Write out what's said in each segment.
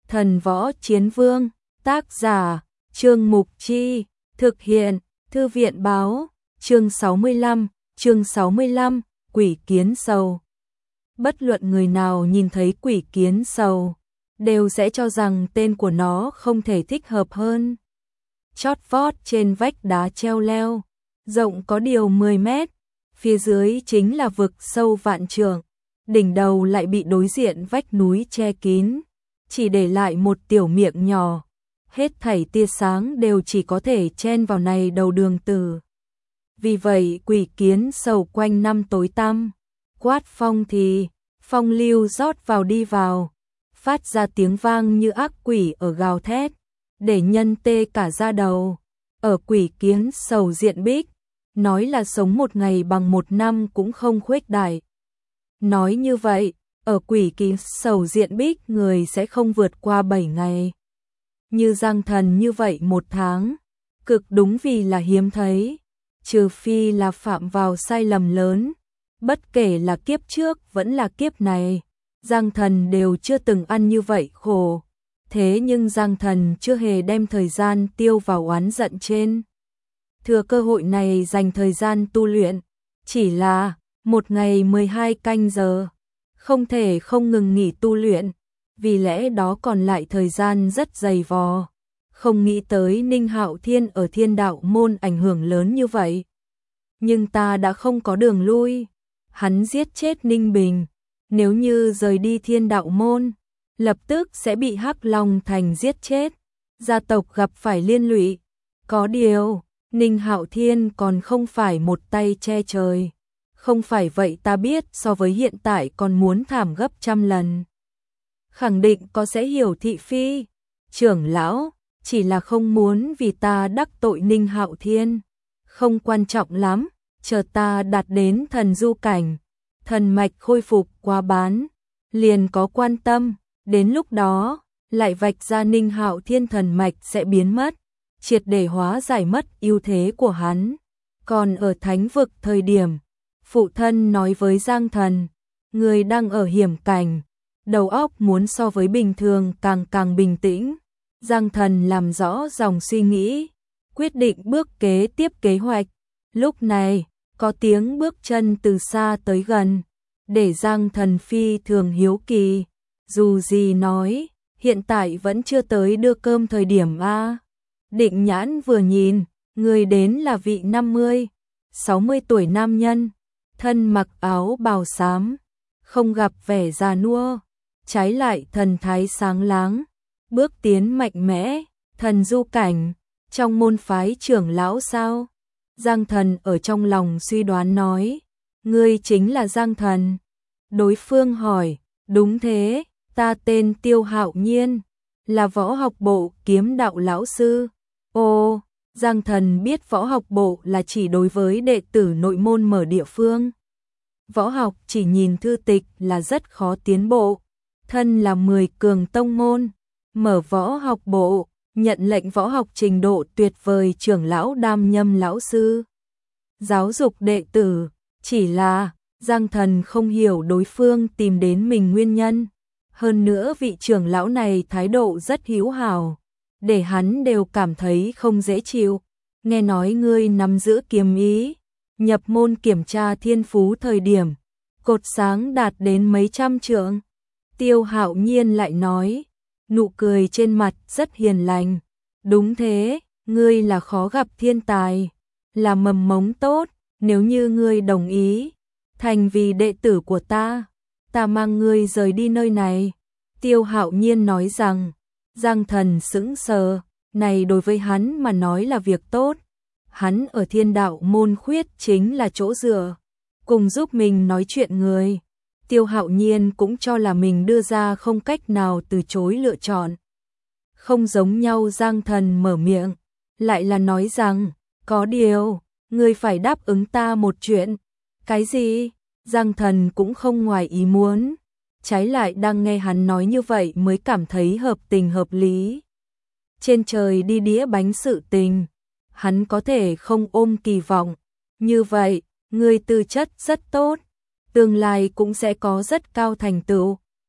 Thần Võ Chiến Vương, tác giả, Trương Mục Chi, thực hiện, Thư viện báo, chương 65, Quỷ Kiến Sầu. Bất luận người nào nhìn thấy Quỷ Kiến Sầu, đều sẽ cho rằng tên của nó không thể thích hợp hơn. Chót vót trên vách đá treo leo, rộng có điều 10 mét, phía dưới chính là vực sâu vạn trượng, đỉnh đầu lại bị đối diện vách núi che kín, chỉ để lại một tiểu miệng nhỏ, hết thảy tia sáng đều chỉ có thể chen vào này đầu đường tử. Vì vậy Quỷ Kiến Sầu quanh năm tối tăm, quát phong thì phong lưu rót vào đi vào, phát ra tiếng vang như ác quỷ ở gào thét, để nhân tê cả da đầu. Ở Quỷ Kiến Sầu diện bích, nói là sống một ngày bằng một năm cũng không khuếch đại. Nói như vậy, ở Quỷ Kiến Sầu diện bích người sẽ không vượt qua 7 ngày. Như Giang Thần như vậy một tháng, cực đúng vì là hiếm thấy, trừ phi là phạm vào sai lầm lớn. Bất kể là kiếp trước vẫn là kiếp này, Giang Thần đều chưa từng ăn như vậy khổ. Thế nhưng Giang Thần chưa hề đem thời gian tiêu vào oán giận trên. Thừa cơ hội này dành thời gian tu luyện, chỉ là một ngày 12 canh giờ, không thể không ngừng nghỉ tu luyện, vì lẽ đó còn lại thời gian rất dày vò. Không nghĩ tới Ninh Hạo Thiên ở Thiên Đạo Môn ảnh hưởng lớn như vậy. Nhưng ta đã không có đường lui. Hắn giết chết Ninh Bình, nếu như rời đi Thiên Đạo Môn, lập tức sẽ bị Hắc Long Thành giết chết, gia tộc gặp phải liên lụy. Có điều, Ninh Hạo Thiên còn không phải một tay che trời. Không phải vậy ta biết so với hiện tại còn muốn thảm gấp trăm lần. Khẳng định có sẽ hiểu thị phi. Trưởng lão, chỉ là không muốn vì ta đắc tội Ninh Hạo Thiên. Không quan trọng lắm, chờ ta đạt đến thần du cảnh, thần mạch khôi phục qua bán, liền có quan tâm, đến lúc đó, lại vạch ra Ninh Hạo Thiên thần mạch sẽ biến mất, triệt để hóa giải mất ưu thế của hắn. Còn ở thánh vực thời điểm, phụ thân nói với Giang Thần, người đang ở hiểm cảnh, đầu óc muốn so với bình thường càng bình tĩnh. Giang Thần làm rõ dòng suy nghĩ, quyết định bước kế tiếp kế hoạch. Lúc này, có tiếng bước chân từ xa tới gần, để Giang Thần phi thường hiếu kỳ. Dù gì nói, hiện tại vẫn chưa tới đưa cơm thời điểm a. Định Nhãn vừa nhìn, người đến là vị 50-60 tuổi nam nhân, thân mặc áo bào xám, không gặp vẻ già nua, trái lại thần thái sáng láng, bước tiến mạnh mẽ. Thần du cảnh, trong môn phái trưởng lão sao? Giang Thần ở trong lòng suy đoán nói, ngươi chính là Giang Thần. Đối phương hỏi, đúng thế, ta tên Tiêu Hạo Nhiên, là võ học bộ kiếm đạo lão sư. Ồ, Giang Thần biết võ học bộ là chỉ đối với đệ tử nội môn mở địa phương. Võ học chỉ nhìn thư tịch là rất khó tiến bộ, thân là 10 cường tông môn, mở võ học bộ, nhận lệnh võ học trình độ tuyệt vời trưởng lão Đam Nhâm lão sư. Giáo dục đệ tử, chỉ là Giang Thần không hiểu đối phương tìm đến mình nguyên nhân. Hơn nữa vị trưởng lão này thái độ rất hữu hảo, để hắn đều cảm thấy không dễ chịu. Nghe nói ngươi nắm giữ kiếm ý, nhập môn kiểm tra thiên phú thời điểm, cột sáng đạt đến mấy trăm trượng. Tiêu Hạo Nhiên lại nói, nụ cười trên mặt rất hiền lành. Đúng thế, ngươi là khó gặp thiên tài, là mầm mống tốt, nếu như ngươi đồng ý, thành vì đệ tử của ta mang ngươi rời đi nơi này. Tiêu Hạo Nhiên nói rằng, Giang Thần sững sờ, này đối với hắn mà nói là việc tốt. Hắn ở Thiên Đạo Môn khuyết chính là chỗ dựa, cùng giúp mình nói chuyện người. Tiêu Hạo Nhiên cũng cho là mình đưa ra không cách nào từ chối lựa chọn. Không giống nhau Giang Thần mở miệng, lại là nói rằng, có điều, ngươi phải đáp ứng ta một chuyện. Cái gì? Giang Thần cũng không ngoài ý muốn, trái lại đang nghe hắn nói như vậy mới cảm thấy hợp tình hợp lý. Trên trời đi đĩa bánh sự tình, hắn có thể không ôm kỳ vọng. Như vậy, ngươi tư chất rất tốt, tương lai cũng sẽ có rất cao thành tựu.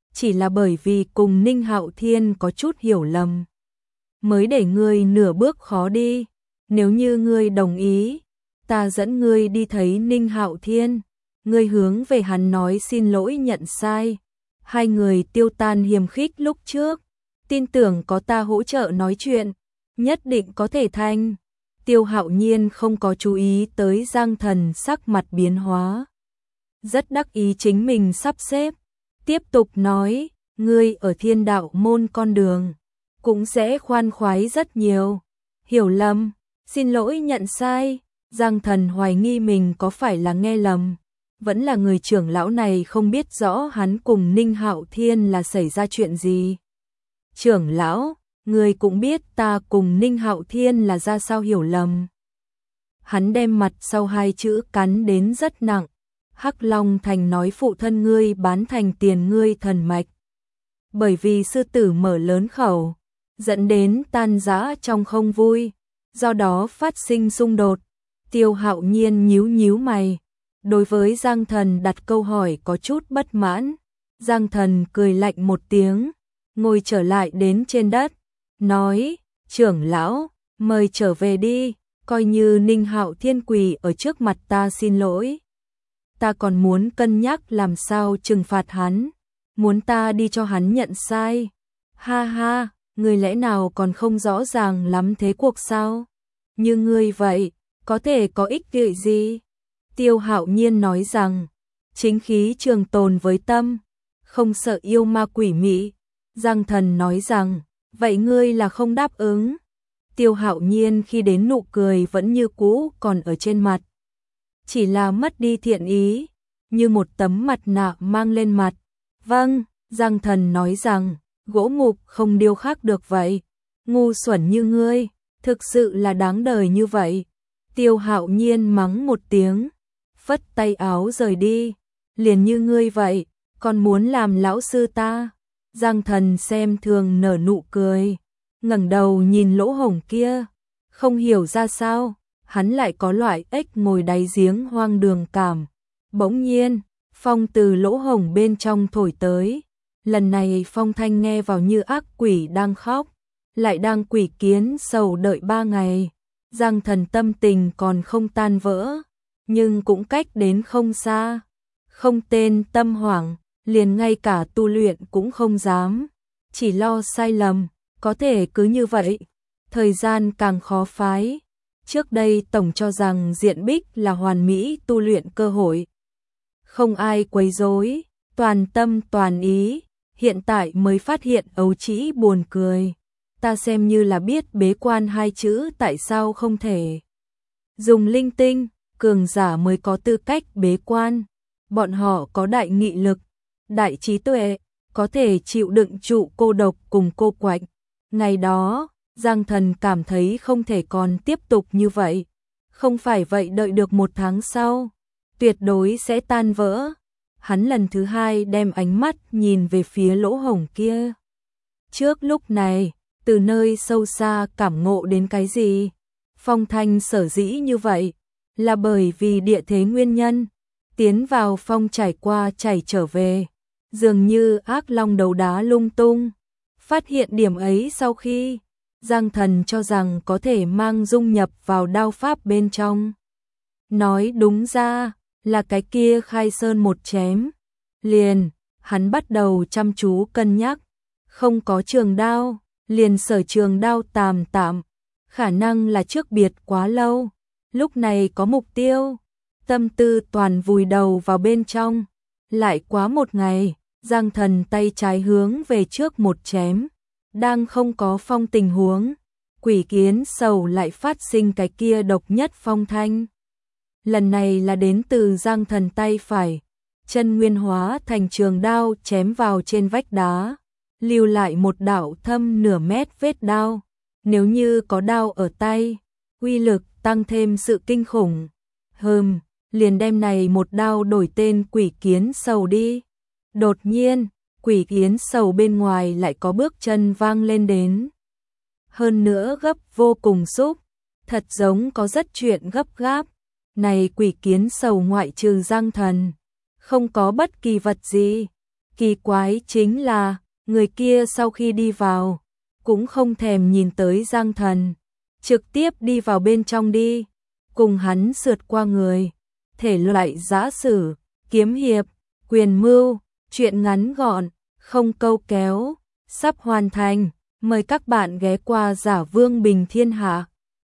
chỉ là bởi vì cùng Ninh Hạo Thiên có chút hiểu lầm, mới để ngươi nửa bước khó đi. Nếu như ngươi đồng ý, ta dẫn ngươi đi thấy Ninh Hạo Thiên, ngươi hướng về hắn nói xin lỗi nhận sai. Hai người tiêu tan hiềm khích lúc trước, tin tưởng có ta hỗ trợ nói chuyện, nhất định có thể thành. Tiêu Hạo Nhiên không có chú ý tới Giang Thần sắc mặt biến hóa, rất đắc ý chính mình sắp xếp, tiếp tục nói, ngươi ở Thiên Đạo môn con đường cũng sẽ khoan khoái rất nhiều. Hiểu lầm, xin lỗi nhận sai. Giang Thần hoài nghi mình có phải là nghe lầm, vẫn là người trưởng lão này không biết rõ hắn cùng Ninh Hạo Thiên là xảy ra chuyện gì. Trưởng lão, người cũng biết ta cùng Ninh Hạo Thiên là ra sao hiểu lầm. Hắn đem mặt sau hai chữ cắn đến rất nặng. Hắc Long Thành nói phụ thân ngươi bán thành tiền ngươi thần mạch, bởi vì sư tử mở lớn khẩu, dẫn đến tan rã trong không vui, do đó phát sinh xung đột. Tiêu Hạo Nhiên nhíu nhíu mày, đối với Giang Thần đặt câu hỏi có chút bất mãn. Giang Thần cười lạnh một tiếng, ngồi trở lại đến trên đất, nói, trưởng lão, mời trở về đi, coi như Ninh Hạo Thiên quỳ ở trước mặt ta xin lỗi. Ta còn muốn cân nhắc làm sao trừng phạt hắn, muốn ta đi cho hắn nhận sai. Ha ha, người lẽ nào còn không rõ ràng lắm thế cuộc sao? Như ngươi vậy, có thể có ích lợi gì? Tiêu Hạo Nhiên nói rằng, chính khí trường tồn với tâm, không sợ yêu ma quỷ mị. Giang Thần nói rằng, vậy ngươi là không đáp ứng. Tiêu Hạo Nhiên khi đến nụ cười vẫn như cũ còn ở trên mặt, chỉ là mất đi thiện ý, như một tấm mặt nạ mang lên mặt. Vâng, Giang Thần nói rằng, gỗ mục không điêu khắc được vậy, ngu xuẩn như ngươi, thực sự là đáng đời như vậy. Tiêu Hạo Nhiên mắng một tiếng, phất tay áo rời đi, liền như ngươi vậy, còn muốn làm lão sư ta. Giang Thần xem thường nở nụ cười, ngẩng đầu nhìn lỗ hổng kia, không hiểu ra sao, hắn lại có loại ếch ngồi đáy giếng hoang đường cảm. Bỗng nhiên, phong từ lỗ hổng bên trong thổi tới, lần này phong thanh nghe vào như ác quỷ đang khóc, lại đang quỷ kiến sầu đợi 3 ngày. Giang Thần tâm tình còn không tan vỡ, nhưng cũng cách đến không xa, không tên tâm hoảng, liền ngay cả tu luyện cũng không dám, chỉ lo sai lầm, có thể cứ như vậy, thời gian càng khó phái. Trước đây tổng cho rằng diện bích là hoàn mỹ tu luyện cơ hội, không ai quấy rối, toàn tâm toàn ý, hiện tại mới phát hiện ấu trĩ buồn cười. Ta xem như là biết bế quan 2 chữ tại sao không thể dùng linh tinh, cường giả mới có tư cách bế quan. Bọn họ có đại nghị lực, đại trí tuệ, có thể chịu đựng trụ cô độc cùng cô quạnh. Ngày đó, Giang Thần cảm thấy không thể còn tiếp tục như vậy. Không phải vậy đợi được 1 tháng sau, tuyệt đối sẽ tan vỡ. Hắn lần thứ 2 đem ánh mắt nhìn về phía lỗ hổng kia. Trước lúc này, từ nơi sâu xa cảm ngộ đến cái gì? Phong thanh sở dĩ như vậy, là bởi vì địa thế nguyên nhân. Tiến vào phong trải qua chảy trở về, dường như ác long đấu đá lung tung. Phát hiện điểm ấy sau khi, Giang Thần cho rằng có thể mang dung nhập vào đao pháp bên trong. Nói đúng ra, là cái kia khai sơn một chém. Liền, hắn bắt đầu chăm chú cân nhắc, không có trường đao, liền sở trường đao tạm, khả năng là trước biệt quá lâu, lúc này có mục tiêu, tâm tư toàn vùi đầu vào bên trong. Lại quá 1 ngày, Giang Thần tay trái hướng về trước một chém, đang không có phong tình huống, quỷ kiến sầu lại phát sinh cái kia độc nhất phong thanh. Lần này là đến từ Giang Thần tay phải, chân nguyên hóa thành trường đao chém vào trên vách đá, lưu lại một đạo thâm nửa mét vết đao. Nếu như có đao ở tay, uy lực tăng thêm sự kinh khủng. Liền đem này một đao đổi tên quỷ kiến sầu đi. Đột nhiên, quỷ kiến sầu bên ngoài lại có bước chân vang lên đến. Hơn nữa gấp vô cùng xúc, thật giống có rất chuyện gấp gáp. Này quỷ kiến sầu ngoại trừ Giang Thần, không có bất kỳ vật gì. Kỳ quái chính là, người kia sau khi đi vào, cũng không thèm nhìn tới Giang Thần, trực tiếp đi vào bên trong đi, cùng hắn sượt qua người. Thể loại giã sử, kiếm hiệp, quyền mưu, truyện ngắn gọn, không câu kéo, sắp hoàn thành. Mời các bạn ghé qua Giả Vương Bình Thiên Hạ.